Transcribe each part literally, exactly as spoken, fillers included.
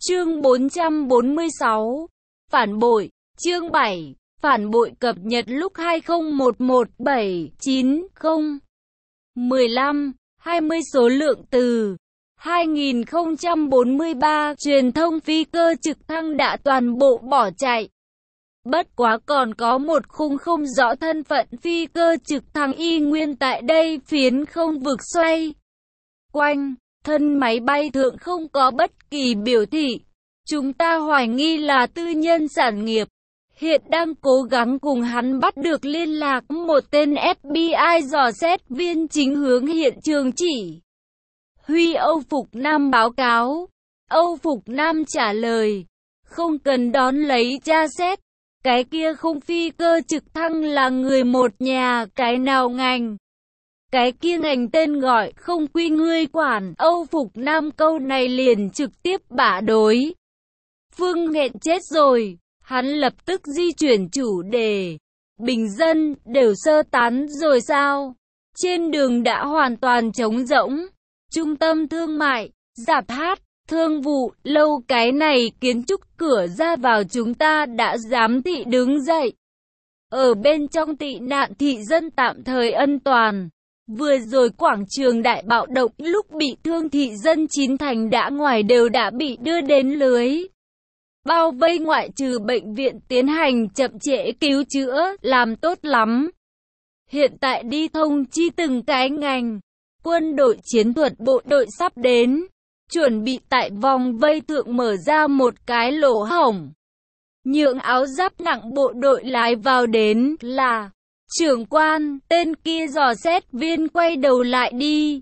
Chương bốn trăm bốn mươi sáu. Phản bội. Chương bảy. Phản bội cập nhật lúc hai không một một bảy chín không một lăm hai mươi số lượng từ hai nghìn không trăm bốn mươi ba. Truyền thông phi cơ trực thăng đã toàn bộ bỏ chạy. Bất quá còn có một khung không rõ thân phận phi cơ trực thăng y nguyên tại đây phiến không vực xoay quanh. Thân máy bay thượng không có bất kỳ biểu thị. Chúng ta hoài nghi là tư nhân sản nghiệp. Hiện đang cố gắng cùng hắn bắt được liên lạc. Một tên ép bê i dò xét viên chính hướng hiện trường chỉ huy Âu Phục Nam báo cáo. Âu Phục Nam trả lời, không cần đón lấy tra xét. Cái kia không phi cơ trực thăng là người một nhà, cái nào ngành? Cái kia ngành tên gọi không quy ngươi quản. Âu Phục Nam câu này liền trực tiếp bả đối phương nghẹn chết rồi. Hắn lập tức di chuyển chủ đề. Bình dân đều sơ tán rồi sao? Trên đường đã hoàn toàn trống rỗng. Trung tâm thương mại, rạp hát, thương vụ, lâu cái này kiến trúc cửa ra vào chúng ta đã giám thị đứng dậy. Ở bên trong tị nạn thị dân tạm thời an toàn. Vừa rồi quảng trường đại bạo động lúc bị thương thị dân chín thành đã ngoài đều đã bị đưa đến lưới bao vây, ngoại trừ bệnh viện tiến hành chậm trễ cứu chữa, làm tốt lắm. Hiện tại đi thông chi từng cái ngành. Quân đội chiến thuật bộ đội sắp đến, chuẩn bị tại vòng vây thượng mở ra một cái lỗ hổng. Nhượng áo giáp nặng bộ đội lái vào đến là trưởng quan. Tên kia dò xét viên quay đầu lại đi.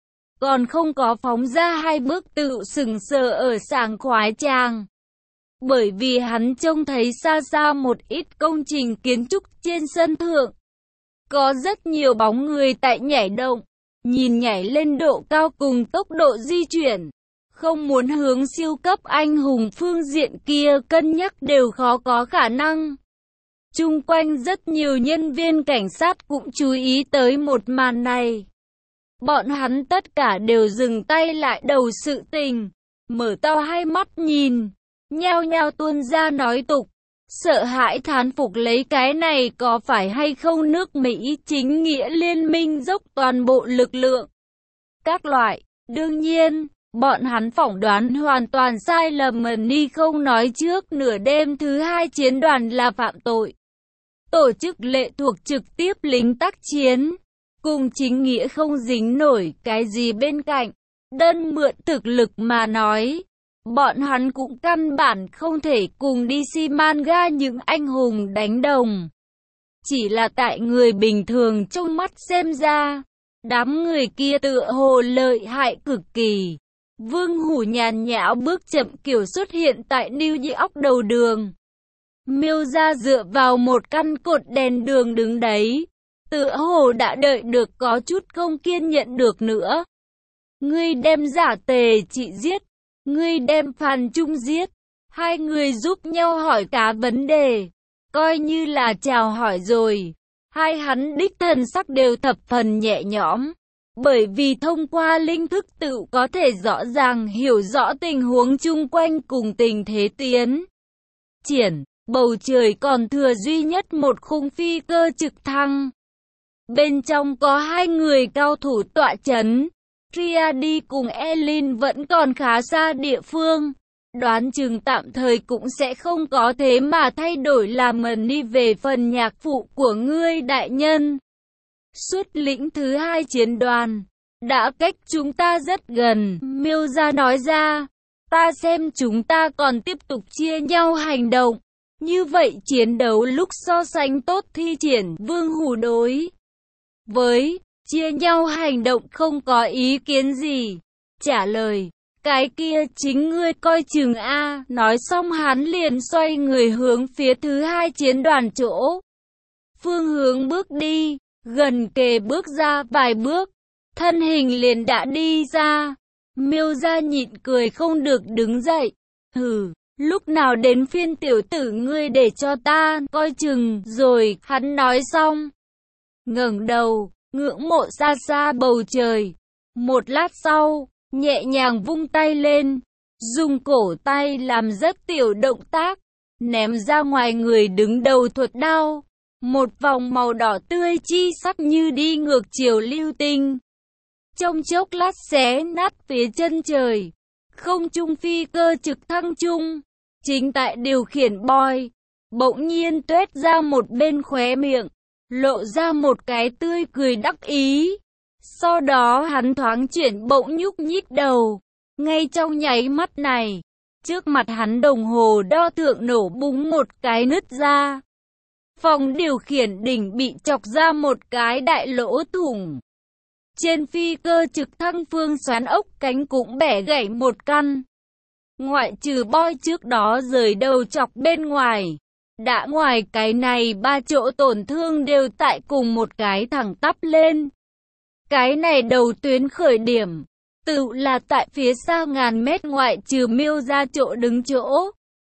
Còn không có phóng ra hai bước tự sừng sờ ở sảng khoái tràng. Bởi vì hắn trông thấy xa xa một ít công trình kiến trúc trên sân thượng. Có rất nhiều bóng người tại nhảy động. Nhìn nhảy lên độ cao cùng tốc độ di chuyển. Không muốn hướng siêu cấp anh hùng phương diện kia cân nhắc đều khó có khả năng. Chung quanh rất nhiều nhân viên cảnh sát cũng chú ý tới một màn này. Bọn hắn tất cả đều dừng tay lại đầu sự tình. Mở to hai mắt nhìn. Nhao nhao tuôn ra nói tục. Sợ hãi thán phục lấy cái này có phải hay không nước Mỹ chính nghĩa liên minh dốc toàn bộ lực lượng. Các loại. Đương nhiên, bọn hắn phỏng đoán hoàn toàn sai lầm. Ni không nói trước nửa đêm thứ hai chiến đoàn là phạm tội. Tổ chức lệ thuộc trực tiếp lính tác chiến. Cùng chính nghĩa không dính nổi cái gì bên cạnh. Đơn mượn thực lực mà nói. Bọn hắn cũng căn bản không thể cùng đê xê manga những anh hùng đánh đồng. Chỉ là tại người bình thường trong mắt xem ra, đám người kia tựa hồ lợi hại cực kỳ. Vương Hủ nhàn nhã bước chậm kiểu xuất hiện tại New York đầu đường. Miêu ra dựa vào một căn cột đèn đường đứng đấy. Tựa hồ đã đợi được có chút không kiên nhẫn được nữa. Ngươi đem giả tề chị giết. Ngươi đem Phan Trung giết. Hai người giúp nhau hỏi cả vấn đề. Coi như là chào hỏi rồi. Hai hắn đích thần sắc đều thập phần nhẹ nhõm. Bởi vì thông qua linh thức tự có thể rõ ràng hiểu rõ tình huống chung quanh cùng tình thế tiến triển. Bầu trời còn thừa duy nhất một khung phi cơ trực thăng. Bên trong có hai người cao thủ tọa chấn. Triadi cùng Elin vẫn còn khá xa địa phương. Đoán chừng tạm thời cũng sẽ không có thế mà thay đổi làm Mani về phần nhạc phụ của ngươi đại nhân. Xuất lĩnh thứ hai chiến đoàn. Đã cách chúng ta rất gần. Miêu gia nói ra. Ta xem chúng ta còn tiếp tục chia nhau hành động. Như vậy chiến đấu lúc so sánh tốt thi triển. Vương Hủ đối với chia nhau hành động không có ý kiến gì. Trả lời, cái kia chính ngươi coi chừng a. Nói xong hắn liền xoay người hướng phía thứ hai chiến đoàn chỗ phương hướng bước đi. Gần kề bước ra vài bước, thân hình liền đã đi ra. Miêu gia nhịn cười không được đứng dậy. Hừ, lúc nào đến phiên tiểu tử ngươi để cho ta coi chừng rồi. Hắn nói xong, ngẩng đầu ngưỡng mộ xa xa bầu trời. Một lát sau, nhẹ nhàng vung tay lên. dùng cổ tay làm rất tiểu động tác, ném ra ngoài người đứng đầu thuật đao. Một vòng màu đỏ tươi chi sắc như đi ngược chiều lưu tinh. Trong chốc lát xé nát phía chân trời. Không trung phi cơ trực thăng chung. Chính tại điều khiển boy. Bỗng nhiên tuét ra một bên khóe miệng. Lộ ra một cái tươi cười đắc ý. Sau đó hắn thoáng chuyển bỗng nhúc nhích đầu. Ngay trong nháy mắt này. Trước mặt hắn đồng hồ đo thượng nổ búng một cái nứt ra. Phòng điều khiển đỉnh bị chọc ra một cái đại lỗ thủng. Trên phi cơ trực thăng phương xoắn ốc cánh cũng bẻ gãy một căn. Ngoại trừ boy trước đó rời đầu chọc bên ngoài. Đã ngoài cái này ba chỗ tổn thương đều tại cùng một cái thẳng tắp lên. Cái này đầu tuyến khởi điểm. Tự là tại phía xa ngàn mét ngoại trừ miêu ra chỗ đứng chỗ.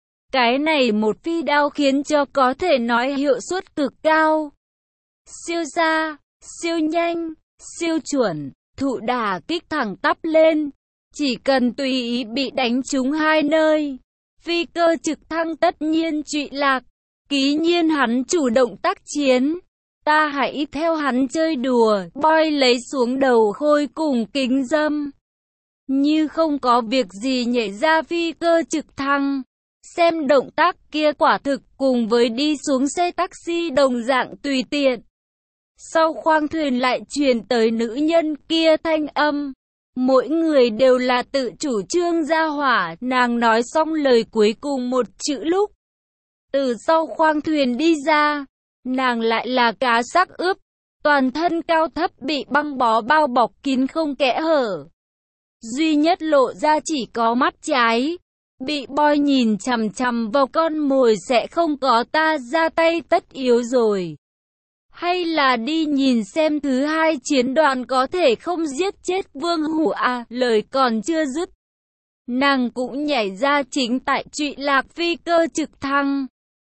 Cái này một phi đao khiến cho có thể nói hiệu suất cực cao. Siêu xa, siêu nhanh, siêu chuẩn, thụ đả kích thẳng tắp lên. Chỉ cần tùy ý bị đánh trúng hai nơi. Phi cơ trực thăng tất nhiên trụy lạc. Ký nhiên hắn chủ động tác chiến. Ta hãy theo hắn chơi đùa. Boy lấy xuống đầu khôi cùng kính dâm. Như không có việc gì nhảy ra phi cơ trực thăng. Xem động tác kia quả thực cùng với đi xuống xe taxi đồng dạng tùy tiện. Sau khoang thuyền lại truyền tới nữ nhân kia thanh âm. Mỗi người đều là tự chủ trương ra hỏa. Nàng nói xong lời cuối cùng một chữ lúc. Từ sau khoang thuyền đi ra. Nàng lại là cá xác ướp. Toàn thân cao thấp bị băng bó bao bọc kín không kẽ hở. Duy nhất lộ ra chỉ có mắt trái. Bị boy nhìn chằm chằm vào con mồi sẽ không có ta ra tay tất yếu rồi. Hay là đi nhìn xem thứ hai chiến đoàn có thể không giết chết Vương Hủ à, lời còn chưa dứt. Nàng cũng nhảy ra chính tại trụy lạc phi cơ trực thăng.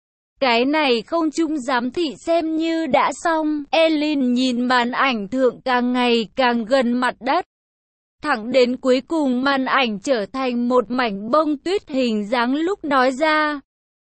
Cái này không chung giám thị xem như đã xong. Elin nhìn màn ảnh thượng càng ngày càng gần mặt đất. Thẳng đến cuối cùng màn ảnh trở thành một mảnh bông tuyết hình dáng lúc nói ra.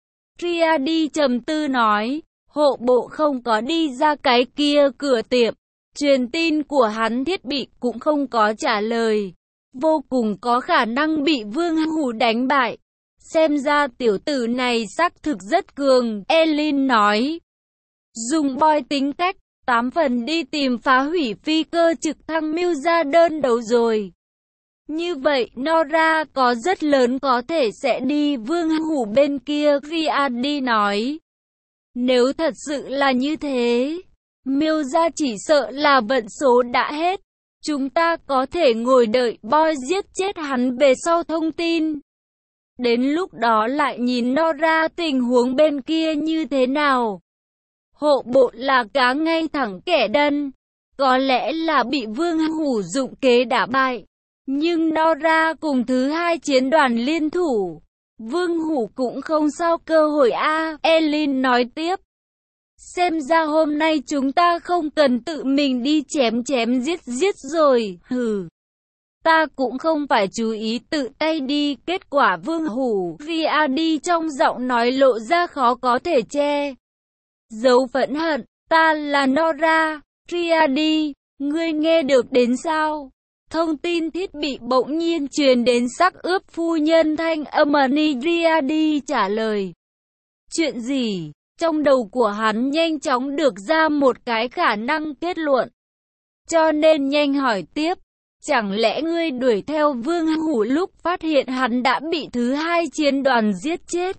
Triadi trầm tư nói, hộ bộ không có đi ra cái kia cửa tiệm. Truyền tin của hắn thiết bị cũng không có trả lời. Vô cùng có khả năng bị Vương Hủ đánh bại. Xem ra tiểu tử này xác thực rất cường, Elin nói. Dùng boy tính cách, tám phần đi tìm phá hủy phi cơ trực thăng mưu ra đơn đấu rồi. Như vậy, Nora có rất lớn có thể sẽ đi Vương Hủ bên kia, Riadi nói. Nếu thật sự là như thế, miêu ra chỉ sợ là vận số đã hết. Chúng ta có thể ngồi đợi boy giết chết hắn về sau thông tin. Đến lúc đó lại nhìn Nora tình huống bên kia như thế nào. Hộ bộ là cá ngay thẳng kẻ đần. Có lẽ là bị Vương Hủ dụng kế đả bại. Nhưng Nora cùng thứ hai chiến đoàn liên thủ. Vương Hủ cũng không sao cơ hội a. Elin nói tiếp. Xem ra hôm nay chúng ta không cần tự mình đi chém chém giết giết rồi. Hừ. Ta cũng không phải chú ý tự tay đi. Kết quả Vương Hủ Riadi trong giọng nói lộ ra khó có thể che dấu phẫn hận. Ta là Nora. Riadi, ngươi nghe được đến sao? Thông tin thiết bị bỗng nhiên truyền đến sắc ướp phu nhân thanh âm. Riadi trả lời. Chuyện gì? Trong đầu của hắn nhanh chóng được ra một cái khả năng kết luận. Cho nên nhanh hỏi tiếp. Chẳng lẽ ngươi đuổi theo Vương Hủ lúc phát hiện hắn đã bị thứ hai chiến đoàn giết chết?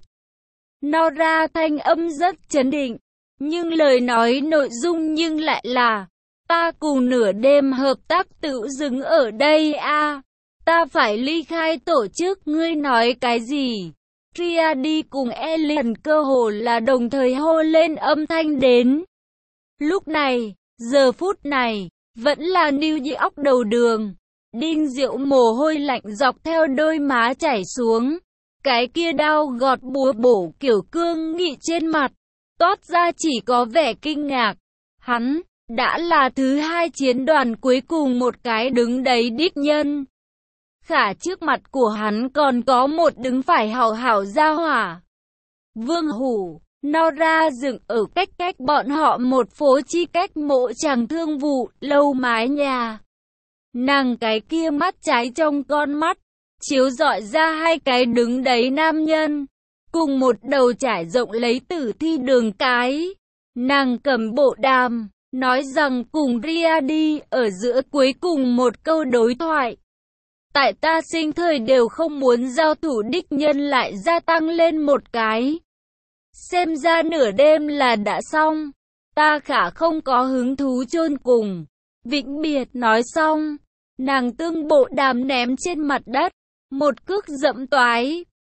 Nora thanh âm rất chấn định. Nhưng lời nói nội dung nhưng lại là. Ta cùng nửa đêm hợp tác tự dừng ở đây a. À, ta phải ly khai tổ chức. Ngươi nói cái gì? Triadi cùng Elin cơ hồ là đồng thời hô lên âm thanh đến. Lúc này, giờ phút này, vẫn là New York đầu đường. Đinh Diệu mồ hôi lạnh dọc theo đôi má chảy xuống. Cái kia đao gọt búa bổ kiểu cương nghị trên mặt. Toát ra chỉ có vẻ kinh ngạc. Hắn đã là thứ hai chiến đoàn cuối cùng một cái đứng đấy đích nhân. Khả trước mặt của hắn còn có một đứng phải hảo hảo gia hỏa. Vương Hủ, nó ra dựng ở cách cách bọn họ một phố chi cách mộ chàng thương vụ, lâu mái nhà. Nàng cái kia mắt trái trong con mắt, chiếu rọi ra hai cái đứng đấy nam nhân, cùng một đầu trải rộng lấy tử thi đường cái. Nàng cầm bộ đàm, nói rằng cùng Ria đi ở giữa cuối cùng một câu đối thoại. Tại ta sinh thời đều không muốn giao thủ đích nhân lại gia tăng lên một cái. Xem ra nửa đêm là đã xong, ta khả không có hứng thú chôn cùng. Vĩnh biệt nói xong, nàng tương bộ đàm ném trên mặt đất, một cước dẫm toái,